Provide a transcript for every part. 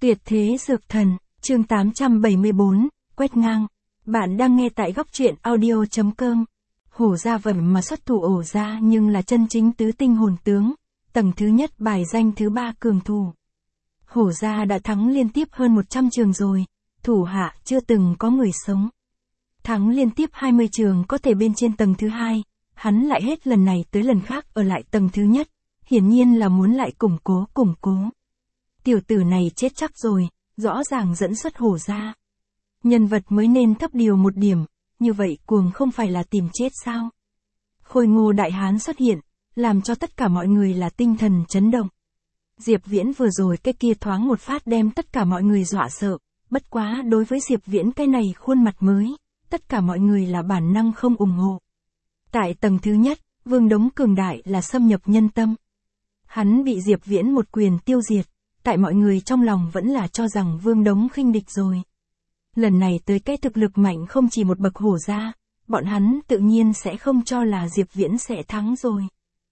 Tuyệt thế dược thần, chương 874, quét ngang. Bạn đang nghe tại góc truyện audio.com. Hổ ra vẩm mà xuất thủ ổ ra nhưng là chân chính tứ tinh hồn tướng, tầng thứ nhất bài danh thứ 3 cường thủ. Hổ ra đã thắng liên tiếp hơn 100 trường rồi, thủ hạ chưa từng có người sống. Thắng liên tiếp 20 trường có thể bên trên tầng thứ 2, hắn lại hết lần này tới lần khác ở lại tầng thứ nhất, hiển nhiên là muốn lại củng cố. Tiểu tử này chết chắc rồi, rõ ràng dẫn xuất hổ ra. Nhân vật mới nên thấp điều một điểm, như vậy cuồng không phải là tìm chết sao? Khôi Ngô đại hán xuất hiện, làm cho tất cả mọi người là tinh thần chấn động. Diệp Viễn vừa rồi cái kia thoáng một phát đem tất cả mọi người dọa sợ, bất quá đối với Diệp Viễn cái này khuôn mặt mới, tất cả mọi người là bản năng không ủng hộ. Tại tầng thứ nhất, Vương Đống cường đại là xâm nhập nhân tâm. Hắn bị Diệp Viễn một quyền tiêu diệt, tại mọi người trong lòng vẫn là cho rằng Vương Đống khinh địch rồi. Lần này tới cái thực lực mạnh không chỉ một bậc hổ ra, bọn hắn tự nhiên sẽ không cho là Diệp Viễn sẽ thắng rồi.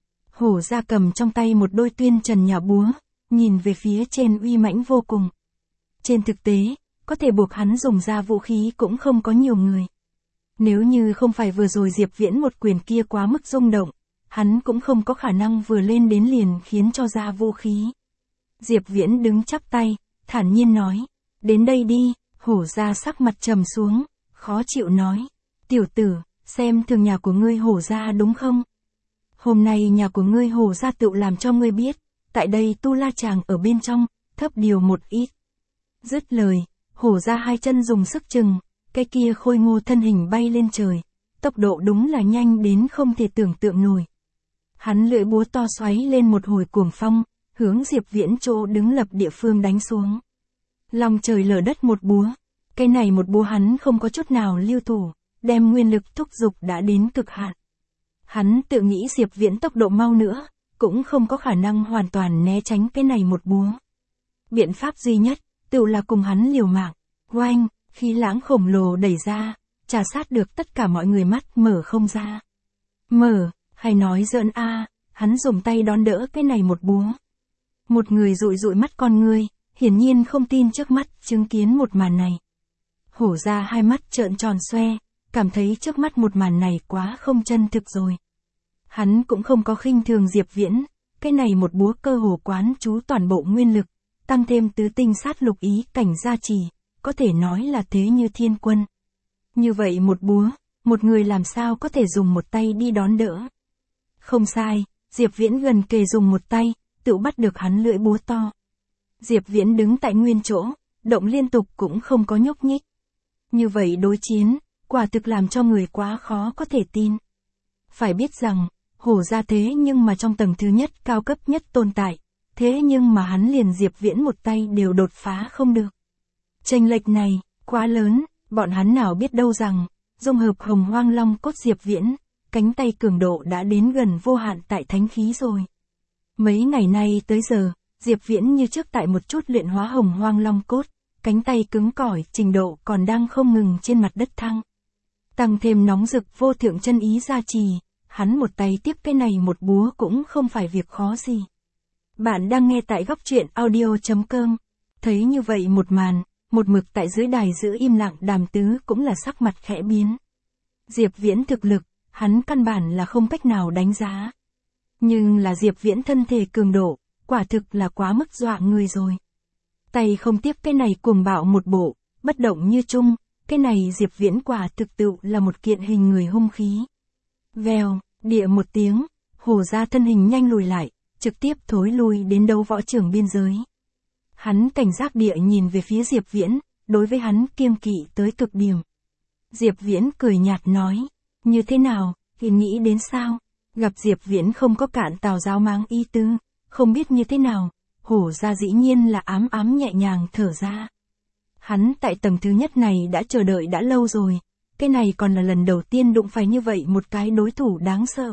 Hổ ra cầm trong tay một đôi tuyên trần nhà búa, nhìn về phía trên uy mãnh vô cùng. Trên thực tế, có thể buộc hắn dùng ra vũ khí cũng không có nhiều người. Nếu như không phải vừa rồi Diệp Viễn một quyền kia quá mức rung động, hắn cũng không có khả năng vừa lên đến liền khiến cho ra vũ khí. Diệp Viễn đứng chắp tay, thản nhiên nói, đến đây đi. Hổ ra sắc mặt trầm xuống, khó chịu nói, tiểu tử, xem thường nhà của ngươi hổ ra đúng không? Hôm nay nhà của ngươi hổ ra tự làm cho ngươi biết, tại đây tu la chàng ở bên trong, thấp điều một ít. Dứt lời, hổ ra hai chân dùng sức chừng, cái kia Khôi Ngô thân hình bay lên trời, tốc độ đúng là nhanh đến không thể tưởng tượng nổi. Hắn lưỡi búa to xoáy lên một hồi cuồng phong, hướng Diệp Viễn chỗ đứng lập địa phương đánh xuống. Lòng trời lở đất một búa, cái này một búa hắn không có chút nào lưu thủ, đem nguyên lực thúc giục đã đến cực hạn. Hắn tự nghĩ Diệp Viễn tốc độ mau nữa, cũng không có khả năng hoàn toàn né tránh cái này một búa. Biện pháp duy nhất, tự là cùng hắn liều mạng, oanh, khí lãng khổng lồ đẩy ra, trà sát được tất cả mọi người mắt mở không ra. Mở, hay nói giỡn a, hắn dùng tay đón đỡ cái này một búa. Một người dụi mắt con ngươi, hiển nhiên không tin trước mắt chứng kiến một màn này. Hổ ra hai mắt trợn tròn xoe, cảm thấy trước mắt một màn này quá không chân thực rồi. Hắn cũng không có khinh thường Diệp Viễn, cái này một búa cơ hồ quán chú toàn bộ nguyên lực, tăng thêm tứ tinh sát lục ý cảnh gia trì, có thể nói là thế như thiên quân. Như vậy một búa, một người làm sao có thể dùng một tay đi đón đỡ. Không sai, Diệp Viễn gần kề dùng một tay, tự bắt được hắn lưỡi búa to. Diệp Viễn đứng tại nguyên chỗ, động liên tục cũng không có nhúc nhích. Như vậy đối chiến, quả thực làm cho người quá khó có thể tin. Phải biết rằng, hổ ra thế nhưng mà trong tầng thứ nhất cao cấp nhất tồn tại, thế nhưng mà hắn liền Diệp Viễn một tay đều đột phá không được. Chênh lệch này, quá lớn, bọn hắn nào biết đâu rằng, dung hợp Hồng Hoang Long cốt Diệp Viễn, cánh tay cường độ đã đến gần vô hạn tại thánh khí rồi. Mấy ngày nay tới giờ, Diệp Viễn như trước tại một chút luyện hóa Hồng Hoang Long cốt, cánh tay cứng cỏi trình độ còn đang không ngừng trên mặt đất thăng. Tăng thêm nóng rực vô thượng chân ý gia trì, hắn một tay tiếp cái này một búa cũng không phải việc khó gì. Bạn đang nghe tại góc truyện audio.com, thấy như vậy một màn, một mực tại dưới đài giữ im lặng Đàm Tứ cũng là sắc mặt khẽ biến. Diệp Viễn thực lực, hắn căn bản là không cách nào đánh giá. Nhưng là Diệp Viễn thân thể cường độ, quả thực là quá mức dọa người rồi. Tay không tiếp cái này cuồng bạo một bộ, bất động như chung, cái này Diệp Viễn quả thực tự là một kiện hình người hung khí. Vèo, địa một tiếng, hổ ra thân hình nhanh lùi lại, trực tiếp thối lui đến đấu võ trường biên giới. Hắn cảnh giác địa nhìn về phía Diệp Viễn, đối với hắn kiêng kỵ tới cực điểm. Diệp Viễn cười nhạt nói, như thế nào, thì nghĩ đến sao? Gặp Diệp Viễn không có cạn tào giáo mang y tư, không biết như thế nào, hổ ra dĩ nhiên là ám nhẹ nhàng thở ra. Hắn tại tầng thứ nhất này đã chờ đợi đã lâu rồi, cái này còn là lần đầu tiên đụng phải như vậy một cái đối thủ đáng sợ.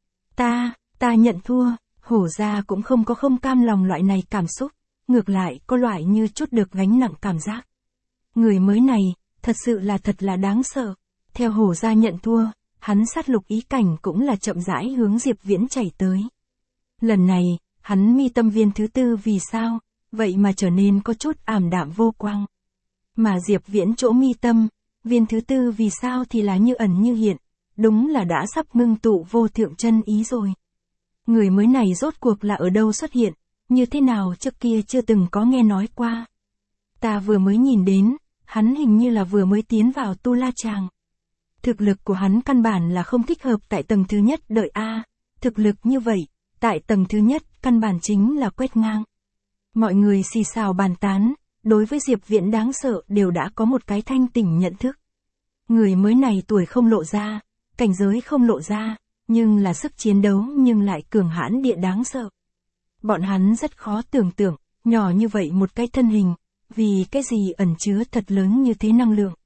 Ta nhận thua, hổ ra cũng không có không cam lòng loại này cảm xúc, ngược lại có loại như chút được gánh nặng cảm giác. Người mới này, thật sự là thật là đáng sợ. Theo hổ ra nhận thua, hắn sát lục ý cảnh cũng là chậm rãi hướng Diệp Viễn chảy tới. Lần này, hắn mi tâm viên thứ tư vì sao? vậy mà trở nên có chút ảm đạm vô quang. Mà Diệp Viễn chỗ mi tâm, viên thứ tư vì sao thì là như ẩn như hiện, đúng là đã sắp ngưng tụ vô thượng chân ý rồi. Người mới này rốt cuộc là ở đâu xuất hiện, như thế nào trước kia chưa từng có nghe nói qua. Ta vừa mới nhìn đến, hắn hình như là vừa mới tiến vào Tu La Tràng. Thực lực của hắn căn bản là không thích hợp tại tầng thứ nhất đợi A, thực lực như vậy, tại tầng thứ nhất căn bản chính là quét ngang. Mọi người xì xào bàn tán, đối với Diệp Viễn đáng sợ đều đã có một cái thanh tỉnh nhận thức. Người mới này tuổi không lộ ra, cảnh giới không lộ ra, nhưng là sức chiến đấu nhưng lại cường hãn địa đáng sợ. Bọn hắn rất khó tưởng tượng, nhỏ như vậy một cái thân hình, vì cái gì ẩn chứa thật lớn như thế năng lượng.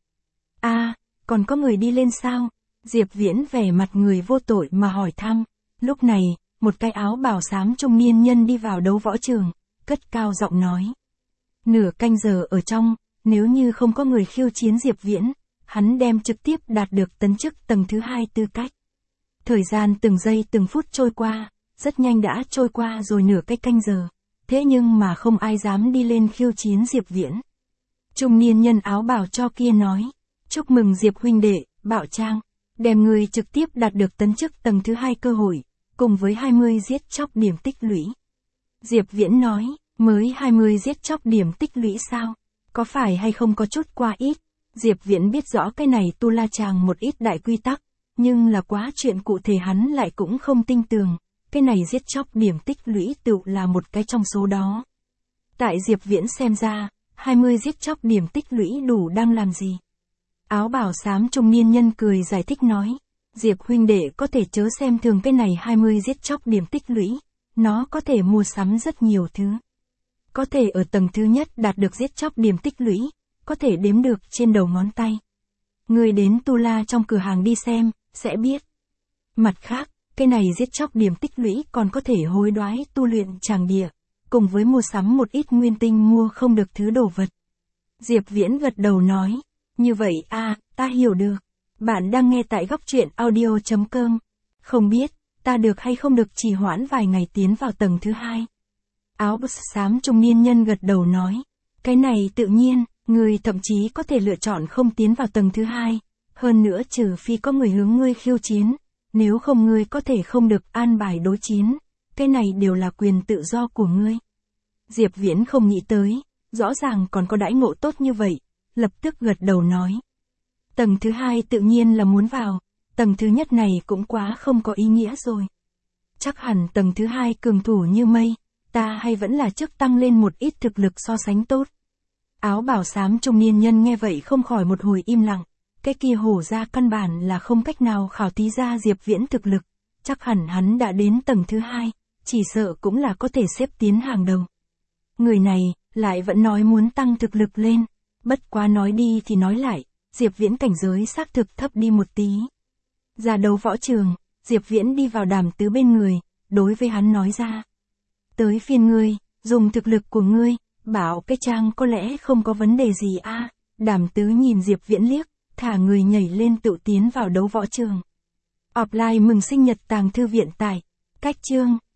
A, còn có người đi lên sao? Diệp Viễn vẻ mặt người vô tội mà hỏi thăm. Lúc này, một cái áo bào xám trung niên nhân đi vào đấu võ trường, cất cao giọng nói. Nửa canh giờ ở trong, nếu như không có người khiêu chiến Diệp Viễn, hắn đem trực tiếp đạt được tấn chức tầng thứ 2 tư cách. Thời gian từng giây từng phút trôi qua, rất nhanh đã trôi qua rồi nửa cái canh giờ, thế nhưng mà không ai dám đi lên khiêu chiến Diệp Viễn. Trung niên nhân áo bào cho kia nói, chúc mừng Diệp huynh đệ, Bảo Trang, đem người trực tiếp đạt được tấn chức tầng thứ 2 cơ hội, cùng với 20 giết chóc điểm tích lũy. Diệp Viễn nói, mới 20 giết chóc điểm tích lũy sao? Có phải hay không có chút qua ít? Diệp Viễn biết rõ cái này Tu La Tràng một ít đại quy tắc, nhưng là quá chuyện cụ thể hắn lại cũng không tin tưởng, cái này giết chóc điểm tích lũy tự là một cái trong số đó. Tại Diệp Viễn xem ra, 20 giết chóc điểm tích lũy đủ đang làm gì? Áo bào xám trung niên nhân cười giải thích nói, Diệp huynh đệ có thể chớ xem thường cái này 20 giết chóc điểm tích lũy, nó có thể mua sắm rất nhiều thứ. Có thể ở tầng thứ nhất đạt được giết chóc điểm tích lũy, có thể đếm được trên đầu ngón tay. Người đến Tu La trong cửa hàng đi xem, sẽ biết. Mặt khác, cái này giết chóc điểm tích lũy còn có thể hối đoái tu luyện tràng địa, cùng với mua sắm một ít nguyên tinh mua không được thứ đồ vật. Diệp Viễn gật đầu nói, như vậy ta hiểu được. Bạn đang nghe tại góc truyện audio.com. Không biết, ta được hay không được trì hoãn vài ngày tiến vào tầng thứ 2. Áo bào xám trung niên nhân gật đầu nói, cái này tự nhiên, người thậm chí có thể lựa chọn không tiến vào tầng thứ 2, hơn nữa trừ phi có người hướng ngươi khiêu chiến, nếu không ngươi có thể không được an bài đối chiến, cái này đều là quyền tự do của ngươi. Diệp Viễn không nghĩ tới, rõ ràng còn có đãi ngộ tốt như vậy, lập tức gật đầu nói. Tầng thứ 2 tự nhiên là muốn vào, tầng thứ nhất này cũng quá không có ý nghĩa rồi. Chắc hẳn tầng thứ 2 cường thủ như mây, ta hay vẫn là trước tăng lên một ít thực lực so sánh tốt. Áo bào xám trung niên nhân nghe vậy không khỏi một hồi im lặng, cái kia hổ ra căn bản là không cách nào khảo thí ra Diệp Viễn thực lực, chắc hẳn hắn đã đến tầng thứ 2, chỉ sợ cũng là có thể xếp tiến hàng đầu. Người này, lại vẫn nói muốn tăng thực lực lên, bất quá nói đi thì nói lại, Diệp Viễn cảnh giới xác thực thấp đi một tí. Ra đấu võ trường, Diệp Viễn đi vào Đàm Tứ bên người, đối với hắn nói ra. Tới phiên ngươi, dùng thực lực của ngươi, bảo cái trang có lẽ không có vấn đề gì Đàm Tứ nhìn Diệp Viễn liếc, thả người nhảy lên tự tiến vào đấu võ trường. Offline mừng sinh nhật Tàng Thư Viện tải. Cách chương